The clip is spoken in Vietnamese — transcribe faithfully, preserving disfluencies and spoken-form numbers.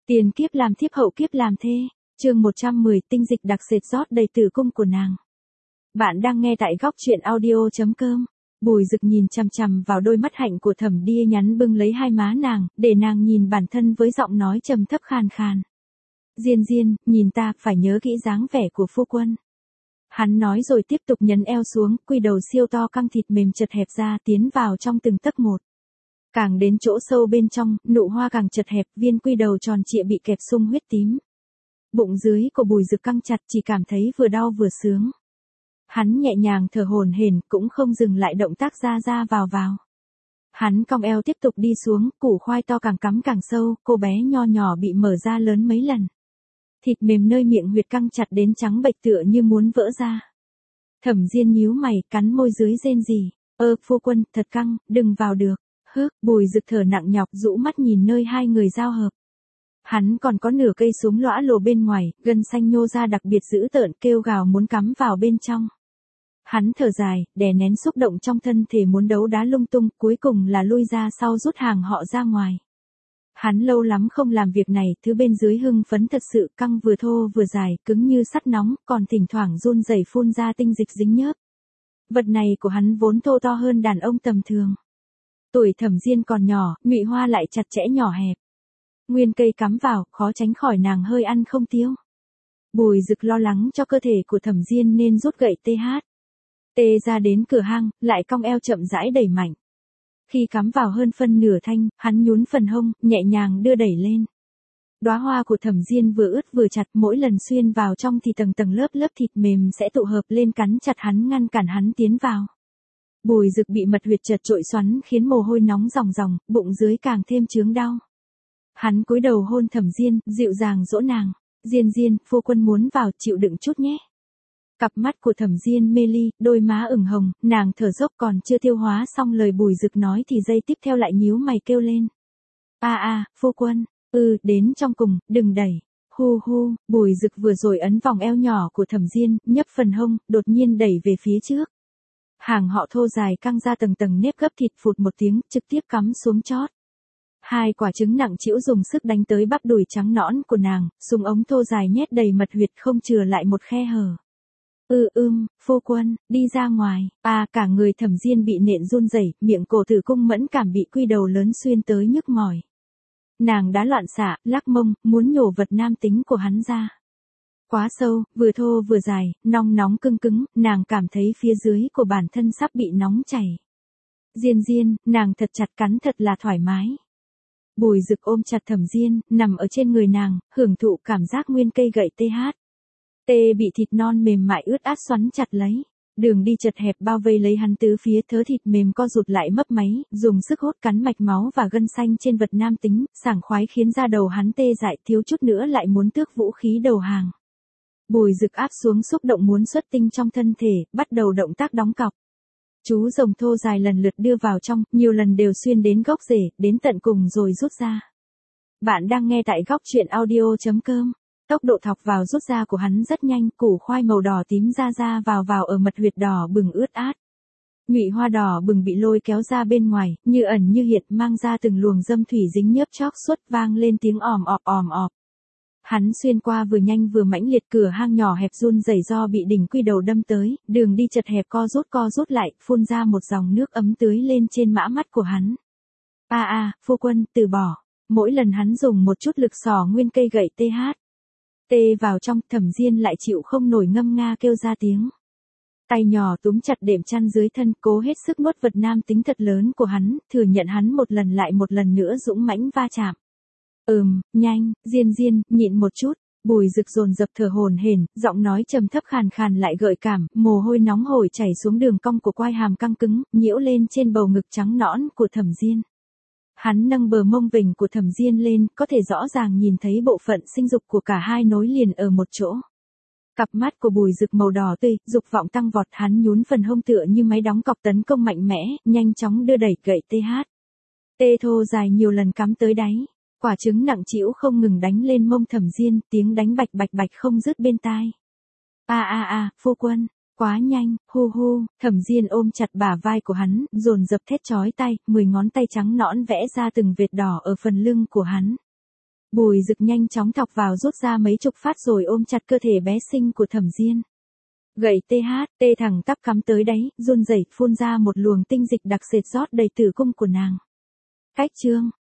Tiền kiếp làm thiếp hậu kiếp làm thê, chương một trăm mười tinh dịch đặc sệt rót đầy tử cung của nàng. Bạn đang nghe tại góc truyện audio chấm com. Bùi Dực nhìn chằm chằm vào đôi mắt hạnh của Thẩm Đia nhắn bưng lấy hai má nàng, để nàng nhìn bản thân với giọng nói trầm thấp khàn khàn. Diên Diên, nhìn ta, phải nhớ kỹ dáng vẻ của phu quân. Hắn nói rồi tiếp tục nhấn eo xuống, quy đầu siêu to căng thịt mềm chật hẹp ra tiến vào trong từng tấc một. Càng đến chỗ sâu bên trong, nụ hoa càng chật hẹp, viên quy đầu tròn trịa bị kẹp sung huyết tím. Bụng dưới của Bùi Dực căng chặt, chỉ cảm thấy vừa đau vừa sướng. Hắn nhẹ nhàng thở hổn hển, cũng không dừng lại động tác ra ra vào vào. Hắn cong eo tiếp tục đi xuống, củ khoai to càng cắm càng sâu, cô bé nho nhỏ bị mở ra lớn mấy lần. Thịt mềm nơi miệng huyệt căng chặt đến trắng bệch tựa như muốn vỡ ra. Thẩm Diên nhíu mày, cắn môi dưới rên rỉ. Ơ, phu quân, thật căng, đừng vào được. Hứ, Bùi Dực thở nặng nhọc, rũ mắt nhìn nơi hai người giao hợp. Hắn còn có nửa cây súng lõa lồ bên ngoài, gân xanh nhô ra đặc biệt dữ tợn, kêu gào muốn cắm vào bên trong. Hắn thở dài, đè nén xúc động trong thân thể muốn đấu đá lung tung, cuối cùng là lui ra sau rút hàng họ ra ngoài. Hắn lâu lắm không làm việc này, thứ bên dưới hưng phấn thật sự, căng vừa thô vừa dài, cứng như sắt nóng, còn thỉnh thoảng run rẩy phun ra tinh dịch dính nhớp. Vật này của hắn vốn thô to hơn đàn ông tầm thường. Tuổi Thẩm Diên còn nhỏ, nhụy hoa lại chặt chẽ nhỏ hẹp. Nguyên cây cắm vào, khó tránh khỏi nàng hơi ăn không tiêu. Bùi Dực lo lắng cho cơ thể của Thẩm Diên nên rút gậy tê hát. Tê ra đến cửa hang, lại cong eo chậm rãi đẩy mạnh. Khi cắm vào hơn phân nửa thanh, hắn nhún phần hông, nhẹ nhàng đưa đẩy lên. Đóa hoa của Thẩm Diên vừa ướt vừa chặt, mỗi lần xuyên vào trong thì tầng tầng lớp lớp thịt mềm sẽ tụ hợp lên cắn chặt hắn, ngăn cản hắn tiến vào. Bùi Dực bị mật huyệt chật trội xoắn khiến mồ hôi nóng ròng ròng, bụng dưới càng thêm chướng đau. Hắn cúi đầu hôn Thẩm Diên, dịu dàng dỗ nàng. Diên Diên, phu quân muốn vào, chịu đựng chút nhé. Cặp mắt của Thẩm Diên mê ly, đôi má ửng hồng, nàng thở dốc, còn chưa tiêu hóa xong lời Bùi Dực nói thì giây tiếp theo lại nhíu mày kêu lên. A a, phu quân, ừ, đến trong cùng, đừng đẩy. Hu hu, Bùi Dực vừa rồi ấn vòng eo nhỏ của Thẩm Diên, nhấp phần hông, đột nhiên đẩy về phía trước. Hàng họ thô dài căng ra tầng tầng nếp gấp thịt, phụt một tiếng, trực tiếp cắm xuống chót. Hai quả trứng nặng trĩu dùng sức đánh tới bắp đùi trắng nõn của nàng, súng ống thô dài nhét đầy mật huyệt, không chừa lại một khe hở. Ừ ưm, phu quân, đi ra ngoài. À, cả người Thẩm Diên bị nện run rẩy, miệng cổ tử cung mẫn cảm bị quy đầu lớn xuyên tới nhức mỏi. Nàng đã loạn xạ, lắc mông, muốn nhổ vật nam tính của hắn ra. Quá sâu, vừa thô vừa dài, nong nóng cưng cứng, nàng cảm thấy phía dưới của bản thân sắp bị nóng chảy. Diên Diên, nàng thật chặt, cắn thật là thoải mái. Bùi Dực ôm chặt Thẩm Diên, nằm ở trên người nàng, hưởng thụ cảm giác nguyên cây gậy tê hát. Tê bị thịt non mềm mại ướt át xoắn chặt lấy. Đường đi chật hẹp bao vây lấy hắn tứ phía, thớ thịt mềm co rụt lại mấp máy, dùng sức hốt cắn mạch máu và gân xanh trên vật nam tính, sảng khoái khiến da đầu hắn tê dại, thiếu chút nữa lại muốn tước vũ khí đầu hàng. Bùi Dực áp xuống xúc động muốn xuất tinh trong thân thể, bắt đầu động tác đóng cọc. Chú rồng thô dài lần lượt đưa vào trong, nhiều lần đều xuyên đến gốc rễ, đến tận cùng rồi rút ra. Bạn đang nghe tại góc truyện audio chấm com. Tốc độ thọc vào rút ra của hắn rất nhanh, củ khoai màu đỏ tím ra ra vào vào ở mật huyệt đỏ bừng ướt át. Nhụy hoa đỏ bừng bị lôi kéo ra bên ngoài, như ẩn như hiện, mang ra từng luồng dâm thủy dính nhớp chóc suốt, vang lên tiếng òm ọp òm ọp. Hắn xuyên qua vừa nhanh vừa mãnh liệt, cửa hang nhỏ hẹp run rẩy do bị đỉnh quy đầu đâm tới, đường đi chật hẹp co rút co rút lại, phun ra một dòng nước ấm tưới lên trên mã mắt của hắn. A a, phu quân, từ bỏ. Mỗi lần hắn dùng một chút lực xỏ nguyên cây gậy tê hát. Tê vào trong, Thẩm Diên lại chịu không nổi, ngâm nga kêu ra tiếng. Tay nhỏ túm chặt đệm chăn dưới thân, cố hết sức nuốt vật nam tính thật lớn của hắn, thừa nhận hắn một lần lại một lần nữa dũng mãnh va chạm. Ừm, nhanh, Diên Diên, nhịn một chút. Bùi Dực dồn dập thở hổn hển, giọng nói trầm thấp khàn khàn lại gợi cảm, mồ hôi nóng hổi chảy xuống đường cong của quai hàm căng cứng, nhiễu lên trên bầu ngực trắng nõn của Thẩm Diên. Hắn nâng bờ mông vểnh của Thẩm Diên lên, có thể rõ ràng nhìn thấy bộ phận sinh dục của cả hai nối liền ở một chỗ. Cặp mắt của Bùi Dực màu đỏ tươi, dục vọng tăng vọt, hắn nhún phần hông tựa như máy đóng cọc tấn công mạnh mẽ, nhanh chóng đưa đẩy gậy tê hát. Tê thô dài nhiều lần cắm tới đáy. Quả trứng nặng trĩu không ngừng đánh lên mông Thẩm Diên, tiếng đánh bạch bạch bạch không dứt bên tai. A a a, phu quân, quá nhanh, hu hu, Thẩm Diên ôm chặt bả vai của hắn, dồn dập thét chói tai, mười ngón tay trắng nõn vẽ ra từng vệt đỏ ở phần lưng của hắn. Bùi Dực nhanh chóng thọc vào rút ra mấy chục phát rồi ôm chặt cơ thể bé xinh của Thẩm Diên. Gậy tê hát, tê thẳng tắp cắm tới đáy, run rẩy phun ra một luồng tinh dịch đặc sệt rót đầy tử cung của nàng. Cách chương